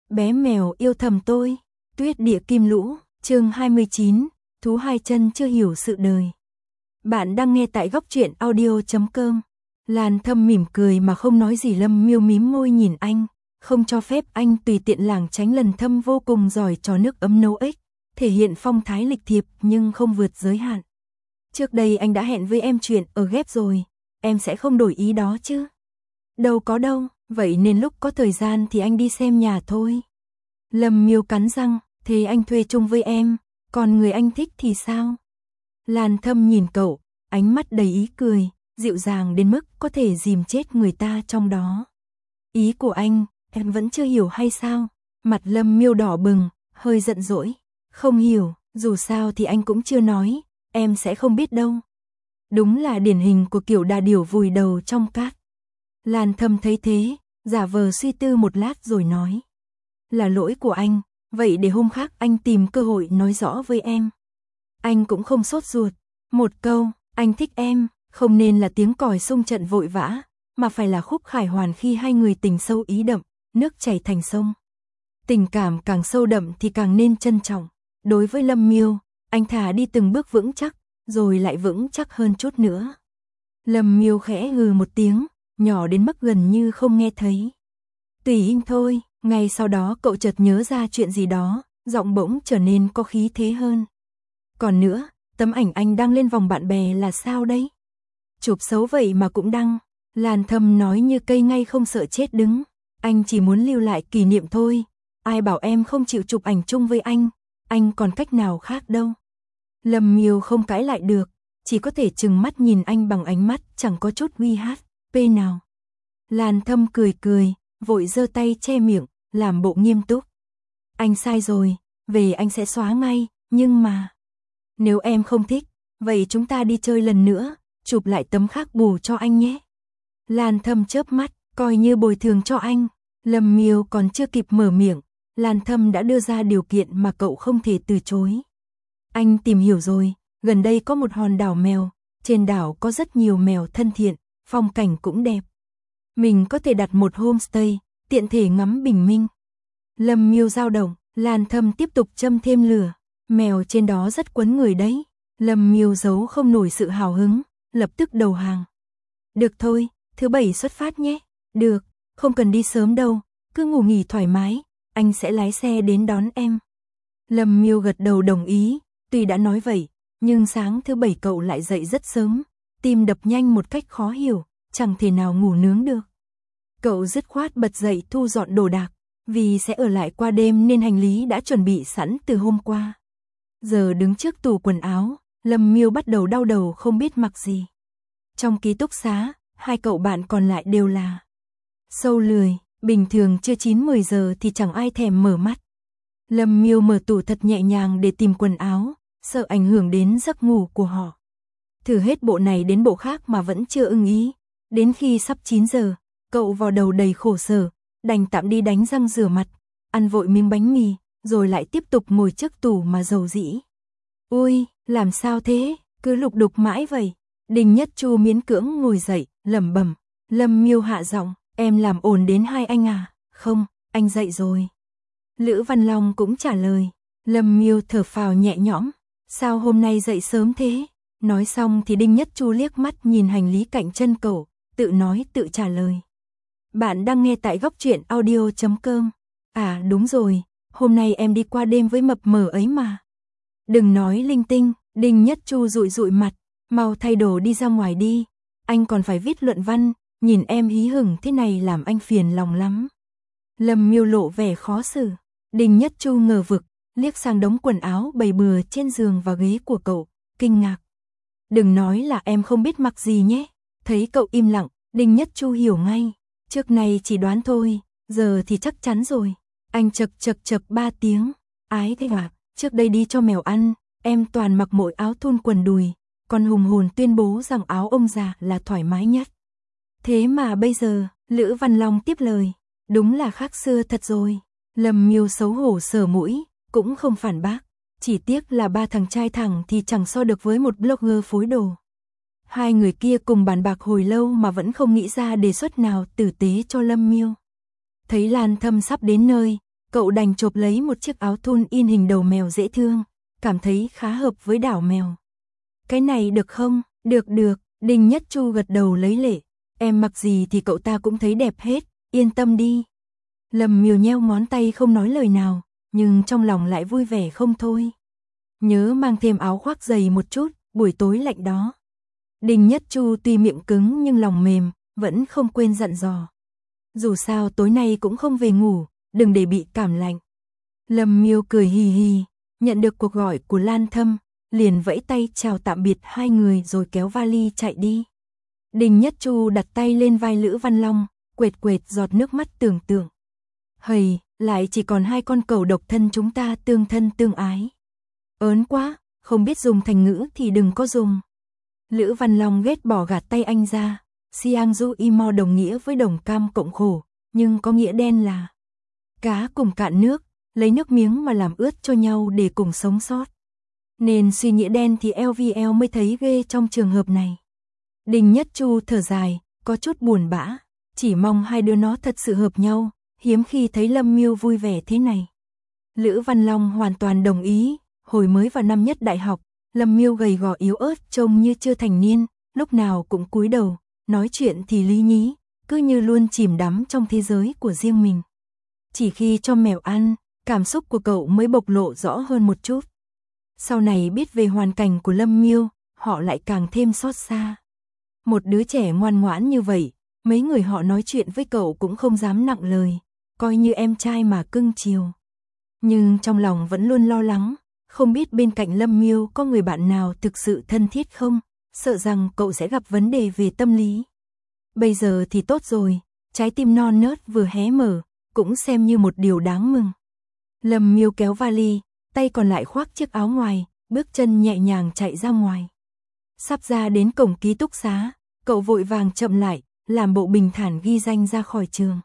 Bé mèo yêu thầm tôi. Tuyết địa kim lũ, chương 29, thú hai chân chưa hiểu sự đời. Bạn đang nghe tại góc truyện audio.com. Lan Thâm mỉm cười mà không nói gì. Lâm Miêu mím môi nhìn anh, không cho phép anh tùy tiện lảng tránh. Lần Thâm vô cùng giỏi trò nước ấm nấu ếch, thể hiện phong thái lịch thiệp nhưng không vượt giới hạn. Trước đây anh đã hẹn với em chuyện ở ghép rồi, em sẽ không đổi ý đó chứ? Đâu có đâu, vậy nên lúc có thời gian thì anh đi xem nhà thôi. Lâm Miêu cắn răng, thế anh thuê chung với em, còn người anh thích thì sao? Lan Thâm nhìn cậu, ánh mắt đầy ý cười, dịu dàng đến mức có thể dìm chết người ta trong đó. Ý của anh, em vẫn chưa hiểu hay sao? Mặt Lâm Miêu đỏ bừng, hơi giận dỗi. Không hiểu, dù sao thì anh cũng chưa nói, em sẽ không biết đâu. Đúng là điển hình của kiểu đà điểu vùi đầu trong cát. Lan Thâm thấy thế, giả vờ suy tư một lát rồi nói. Là lỗi của anh, vậy để hôm khác anh tìm cơ hội nói rõ với em. Anh cũng không sốt ruột. Một câu, anh thích em, không nên là tiếng còi xung trận vội vã, mà phải là khúc khải hoàn khi hai người tình sâu ý đậm, nước chảy thành sông. Tình cảm càng sâu đậm thì càng nên trân trọng. Đối với Lâm Miêu, anh thả đi từng bước vững chắc, rồi lại vững chắc hơn chút nữa. Lâm Miêu khẽ hừ một tiếng, nhỏ đến mức gần như không nghe thấy. Tùy anh thôi. Ngay sau đó cậu chợt nhớ ra chuyện gì đó, giọng bỗng trở nên có khí thế hơn. Còn nữa, tấm ảnh anh đăng lên vòng bạn bè là sao đấy? Chụp xấu vậy mà cũng đăng. Lan Thâm nói như cây ngay không sợ chết đứng. Anh chỉ muốn lưu lại kỷ niệm thôi. Ai bảo em không chịu chụp ảnh chung với anh còn cách nào khác đâu. Lâm Miêu không cãi lại được, chỉ có thể trừng mắt nhìn anh bằng ánh mắt chẳng có chút uy hát, pê nào. Lan Thâm cười cười, vội giơ tay che miệng, làm bộ nghiêm túc. Anh sai rồi, về anh sẽ xóa ngay, nhưng mà... Nếu em không thích, vậy chúng ta đi chơi lần nữa, chụp lại tấm khác bù cho anh nhé. Lan Thâm chớp mắt, coi như bồi thường cho anh. Lâm Miêu còn chưa kịp mở miệng, Lan Thâm đã đưa ra điều kiện mà cậu không thể từ chối. Anh tìm hiểu rồi, gần đây có một hòn đảo mèo, trên đảo có rất nhiều mèo thân thiện, phong cảnh cũng đẹp. Mình có thể đặt một homestay, tiện thể ngắm bình minh. Lâm Miêu dao động, Lan Thâm tiếp tục châm thêm lửa. Mèo trên đó rất quấn người đấy. Lâm Miêu giấu không nổi sự hào hứng, lập tức đầu hàng. Được thôi, thứ Bảy xuất phát nhé. Được, không cần đi sớm đâu, cứ ngủ nghỉ thoải mái, anh sẽ lái xe đến đón em. Lâm Miêu gật đầu đồng ý, tuy đã nói vậy, nhưng sáng thứ Bảy cậu lại dậy rất sớm, tim đập nhanh một cách khó hiểu, chẳng thể nào ngủ nướng được. Cậu dứt khoát bật dậy thu dọn đồ đạc, vì sẽ ở lại qua đêm nên hành lý đã chuẩn bị sẵn từ hôm qua. Giờ đứng trước tủ quần áo, Lâm Miêu bắt đầu đau đầu không biết mặc gì. Trong ký túc xá, hai cậu bạn còn lại đều là sâu lười, bình thường chưa 9-10 giờ thì chẳng ai thèm mở mắt. Lâm Miêu mở tủ thật nhẹ nhàng để tìm quần áo, sợ ảnh hưởng đến giấc ngủ của họ. Thử hết bộ này đến bộ khác mà vẫn chưa ưng ý. Đến khi sắp 9 giờ, cậu vào đầu đầy khổ sở, đành tạm đi đánh răng rửa mặt, ăn vội miếng bánh mì, rồi lại tiếp tục ngồi trước tủ mà rầu rĩ. Ui, làm sao thế, cứ lục đục mãi vậy. Đinh Nhất Chu miễn cưỡng ngồi dậy, lẩm bẩm. Lâm Miêu hạ giọng, em làm ồn đến hai anh à? Không, anh dậy rồi. Lữ Văn Long cũng trả lời. Lâm Miêu thở phào nhẹ nhõm, sao hôm nay dậy sớm thế? Nói xong thì Đinh Nhất Chu liếc mắt nhìn hành lý cạnh chân cậu, tự nói tự trả lời. Bạn đang nghe tại góc truyện audio.com. À đúng rồi, hôm nay em đi qua đêm với mập mờ ấy mà. Đừng nói linh tinh, Đinh Nhất Chu dụi dụi mặt, mau thay đồ đi ra ngoài đi. Anh còn phải viết luận văn, nhìn em hí hửng thế này làm anh phiền lòng lắm. Lâm Miêu lộ vẻ khó xử. Đinh Nhất Chu ngờ vực, liếc sang đống quần áo bày bừa trên giường và ghế của cậu, kinh ngạc. Đừng nói là em không biết mặc gì nhé. Thấy cậu im lặng, Đinh Nhất Chu hiểu ngay. Trước này chỉ đoán thôi, giờ thì chắc chắn rồi. Anh chậc 3 tiếng. Ái thế à, trước đây đi cho mèo ăn, em toàn mặc mỗi áo thun quần đùi, còn hùng hồn tuyên bố rằng áo ông già là thoải mái nhất. Thế mà bây giờ, Lữ Văn Long tiếp lời, đúng là khác xưa thật rồi. Lâm Miêu xấu hổ sờ mũi, cũng không phản bác. Chỉ tiếc là ba thằng trai thẳng thì chẳng so được với một blogger phối đồ. Hai người kia cùng bàn bạc hồi lâu mà vẫn không nghĩ ra đề xuất nào tử tế cho Lâm Miêu. Thấy Lan Thâm sắp đến nơi, cậu đành chộp lấy một chiếc áo thun in hình đầu mèo dễ thương, cảm thấy khá hợp với đảo mèo. Cái này được không? Được được, Đinh Nhất Chu gật đầu lấy lệ, em mặc gì thì cậu ta cũng thấy đẹp hết, yên tâm đi. Lâm Miêu nheo ngón tay không nói lời nào, nhưng trong lòng lại vui vẻ không thôi. Nhớ mang thêm áo khoác dày một chút, buổi tối lạnh đó. Đinh Nhất Chu tuy miệng cứng nhưng lòng mềm, vẫn không quên dặn dò. Dù sao tối nay cũng không về ngủ, đừng để bị cảm lạnh. Lâm Miêu cười hì hì, nhận được cuộc gọi của Lan Thâm, liền vẫy tay chào tạm biệt hai người rồi kéo vali chạy đi. Đinh Nhất Chu đặt tay lên vai Lữ Văn Long, quệt quệt giọt nước mắt tưởng tượng. Hầy, lại chỉ còn hai con cẩu độc thân chúng ta tương thân tương ái. Ớn quá, không biết dùng thành ngữ thì đừng có dùng. Lữ Văn Long ghét bỏ gạt tay anh ra. Siang Du Imo đồng nghĩa với đồng cam cộng khổ, nhưng có nghĩa đen là cá cùng cạn nước, lấy nước miếng mà làm ướt cho nhau để cùng sống sót. Nên suy nghĩa đen thì LVL mới thấy ghê trong trường hợp này. Đinh Nhất Chu thở dài, có chút buồn bã, chỉ mong hai đứa nó thật sự hợp nhau, hiếm khi thấy Lâm Miêu vui vẻ thế này. Lữ Văn Long hoàn toàn đồng ý, hồi mới vào năm nhất đại học, Lâm Miêu gầy gò yếu ớt trông như chưa thành niên, lúc nào cũng cúi đầu, nói chuyện thì lý nhí, cứ như luôn chìm đắm trong thế giới của riêng mình. Chỉ khi cho mèo ăn, cảm xúc của cậu mới bộc lộ rõ hơn một chút. Sau này biết về hoàn cảnh của Lâm Miêu, họ lại càng thêm xót xa. Một đứa trẻ ngoan ngoãn như vậy, mấy người họ nói chuyện với cậu cũng không dám nặng lời, coi như em trai mà cưng chiều. Nhưng trong lòng vẫn luôn lo lắng, không biết bên cạnh Lâm Miêu có người bạn nào thực sự thân thiết không, sợ rằng cậu sẽ gặp vấn đề về tâm lý. Bây giờ thì tốt rồi, trái tim non nớt vừa hé mở, cũng xem như một điều đáng mừng. Lâm Miêu kéo vali, tay còn lại khoác chiếc áo ngoài, bước chân nhẹ nhàng chạy ra ngoài. Sắp ra đến cổng ký túc xá, cậu vội vàng chậm lại, làm bộ bình thản ghi danh ra khỏi trường.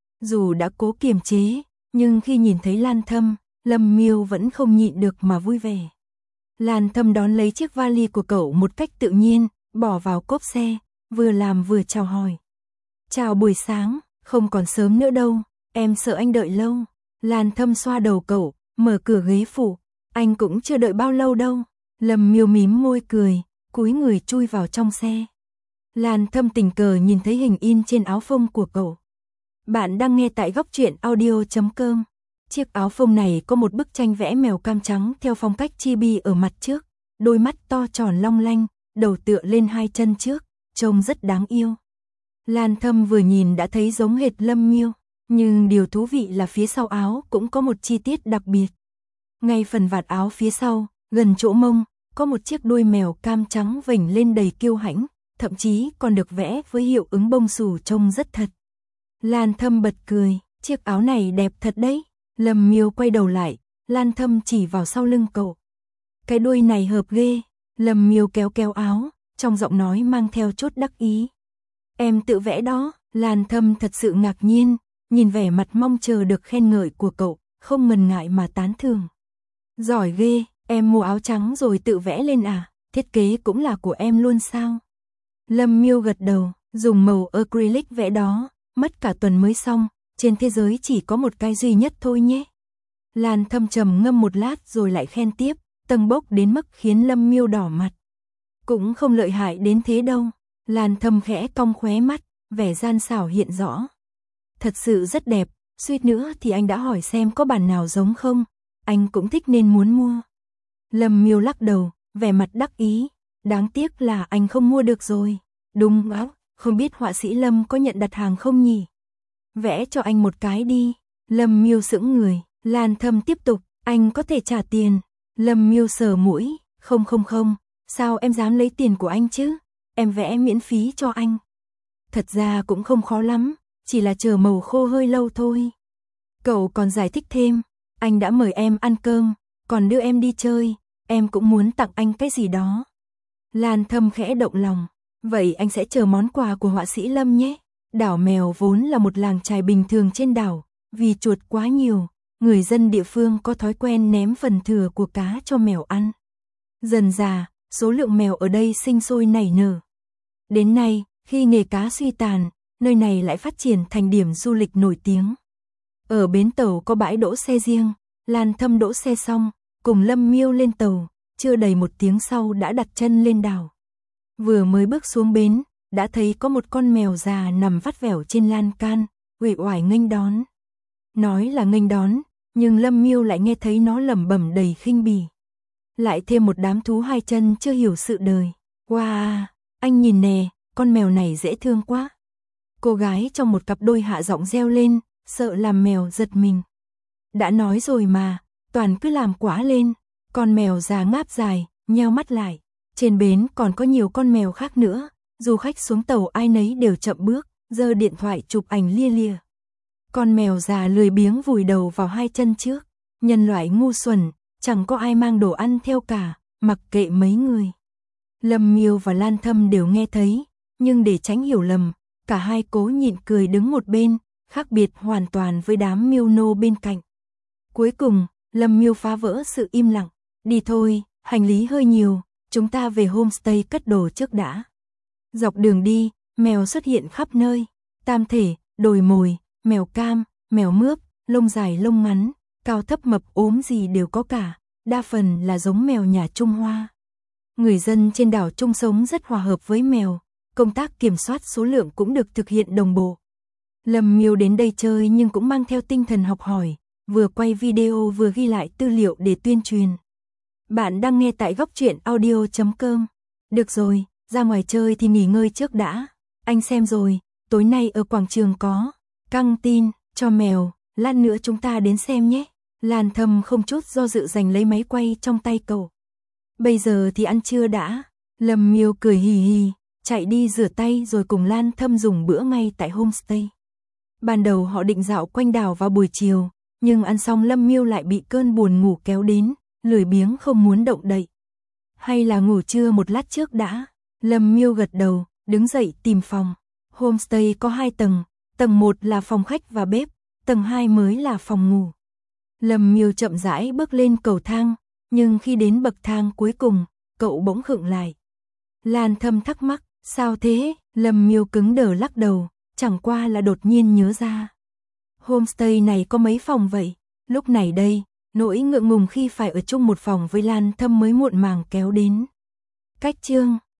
Dù đã cố kiềm chế, nhưng khi nhìn thấy Lan Thâm, Lâm Miêu vẫn không nhịn được mà vui vẻ. Lan Thâm đón lấy chiếc vali của cậu một cách tự nhiên, bỏ vào cốp xe, vừa làm vừa chào hỏi. Chào buổi sáng, không còn sớm nữa đâu, em sợ anh đợi lâu. Lan Thâm xoa đầu cậu, mở cửa ghế phụ, anh cũng chưa đợi bao lâu đâu. Lâm Miêu mím môi cười, cúi người chui vào trong xe. Lan Thâm tình cờ nhìn thấy hình in trên áo phông của cậu. Bạn đang nghe tại góc truyện audio.com. Chiếc áo phông này có một bức tranh vẽ mèo cam trắng theo phong cách chibi ở mặt trước, đôi mắt to tròn long lanh, đầu tựa lên hai chân trước, trông rất đáng yêu. Lan Thâm vừa nhìn đã thấy giống hệt Lâm Miêu, nhưng điều thú vị là phía sau áo cũng có một chi tiết đặc biệt. Ngay phần vạt áo phía sau, gần chỗ mông, có một chiếc đuôi mèo cam trắng vểnh lên đầy kiêu hãnh, thậm chí còn được vẽ với hiệu ứng bông xù trông rất thật. Lan Thâm bật cười, chiếc áo này đẹp thật đấy. Lâm Miêu quay đầu lại, Lan Thâm chỉ vào sau lưng cậu. Cái đuôi này hợp ghê. Lâm Miêu kéo kéo áo, trong giọng nói mang theo chút đắc ý. Em tự vẽ đó. Lan Thâm thật sự ngạc nhiên, nhìn vẻ mặt mong chờ được khen ngợi của cậu, không ngần ngại mà tán thưởng. Giỏi ghê, em mua áo trắng rồi tự vẽ lên à, thiết kế cũng là của em luôn sao? Lâm Miêu gật đầu, dùng màu acrylic vẽ đó, mất cả tuần mới xong, trên thế giới chỉ có một cái duy nhất thôi nhé. Lan Thâm trầm ngâm một lát rồi lại khen tiếp, tâng bốc đến mức khiến Lâm Miêu đỏ mặt. Cũng không lợi hại đến thế đâu. Lan Thâm khẽ cong khóe mắt, vẻ gian xảo hiện rõ. Thật sự rất đẹp, suýt nữa thì anh đã hỏi xem có bản nào giống không, anh cũng thích nên muốn mua. Lâm Miêu lắc đầu, vẻ mặt đắc ý, đáng tiếc là anh không mua được rồi. Đúng áo, không biết họa sĩ Lâm có nhận đặt hàng không nhỉ? Vẽ cho anh một cái đi. Lâm Miêu sững người, Lan Thâm tiếp tục, anh có thể trả tiền. Lâm Miêu sờ mũi, không, sao em dám lấy tiền của anh chứ? Em vẽ miễn phí cho anh. Thật ra cũng không khó lắm, chỉ là chờ màu khô hơi lâu thôi. Cậu còn giải thích thêm, anh đã mời em ăn cơm, còn đưa em đi chơi, em cũng muốn tặng anh cái gì đó. Lan Thâm khẽ động lòng, vậy anh sẽ chờ món quà của họa sĩ Lâm nhé. Đảo Mèo vốn là một làng chài bình thường trên đảo, vì chuột quá nhiều, người dân địa phương có thói quen ném phần thừa của cá cho mèo ăn. Dần dà, số lượng mèo ở đây sinh sôi nảy nở. Đến nay, khi nghề cá suy tàn, nơi này lại phát triển thành điểm du lịch nổi tiếng. Ở bến tàu có bãi đỗ xe riêng, Lan Thâm đỗ xe xong, cùng Lâm Miêu lên tàu, chưa đầy 1 tiếng sau đã đặt chân lên đảo. Vừa mới bước xuống bến, đã thấy có một con mèo già nằm vắt vẻo trên lan can, uể oải nghênh đón. Nói là nghênh đón, nhưng Lâm Miêu lại nghe thấy nó lẩm bẩm đầy khinh bỉ. Lại thêm một đám thú 2 chân chưa hiểu sự đời. Wow, anh nhìn nè, con mèo này dễ thương quá. Cô gái trong một cặp đôi hạ giọng reo lên, sợ làm mèo giật mình. Đã nói rồi mà, toàn cứ làm quá lên. Con mèo già ngáp dài, nheo mắt lại. Trên bến còn có nhiều con mèo khác nữa. Du khách xuống tàu ai nấy đều chậm bước, giơ điện thoại chụp ảnh lia lịa. Con mèo già lười biếng vùi đầu vào 2 chân trước. Nhân loại ngu xuẩn, chẳng có ai mang đồ ăn theo cả, mặc kệ mấy người. Lâm Miêu và Lan Thâm đều nghe thấy, nhưng để tránh hiểu lầm, cả hai cố nhịn cười đứng một bên, khác biệt hoàn toàn với đám miêu nô bên cạnh. Cuối cùng, Lâm Miêu phá vỡ sự im lặng. Đi thôi, hành lý hơi nhiều, chúng ta về homestay cất đồ trước đã. Dọc đường đi, mèo xuất hiện khắp nơi. Tam thể, đồi mồi, mèo cam, mèo mướp, lông dài lông ngắn, cao thấp mập ốm gì đều có cả, đa phần là giống mèo nhà Trung Hoa. Người dân trên đảo chung sống rất hòa hợp với mèo, công tác kiểm soát số lượng cũng được thực hiện đồng bộ. Lâm Miêu đến đây chơi nhưng cũng mang theo tinh thần học hỏi, vừa quay video vừa ghi lại tư liệu để tuyên truyền. Bạn đang nghe tại góc truyện audio.com. Được rồi, ra ngoài chơi thì nghỉ ngơi trước đã. Anh xem rồi, tối nay ở quảng trường có căng tin cho mèo, lát nữa chúng ta đến xem nhé. Lan Thâm không chút do dự giành lấy máy quay trong tay cậu. Bây giờ thì ăn trưa đã. Lâm Miêu cười hì hì, chạy đi rửa tay rồi cùng Lan Thâm dùng bữa ngay tại homestay. Ban đầu họ định dạo quanh đảo vào buổi chiều, nhưng ăn xong Lâm Miêu lại bị cơn buồn ngủ kéo đến, lười biếng không muốn động đậy. Hay là ngủ trưa một lát trước đã. Lâm Miêu gật đầu, đứng dậy tìm phòng. Homestay có 2 tầng, tầng 1 là phòng khách và bếp, tầng 2 mới là phòng ngủ. Lâm Miêu chậm rãi bước lên cầu thang, nhưng khi đến bậc thang cuối cùng, cậu bỗng khựng lại. Lan Thâm thắc mắc, sao thế? Lâm Miêu cứng đờ lắc đầu, chẳng qua là đột nhiên nhớ ra. Homestay này có mấy phòng vậy? Lúc này đây, nỗi ngượng ngùng khi phải ở chung một phòng với Lan Thâm mới muộn màng kéo đến. Cách chương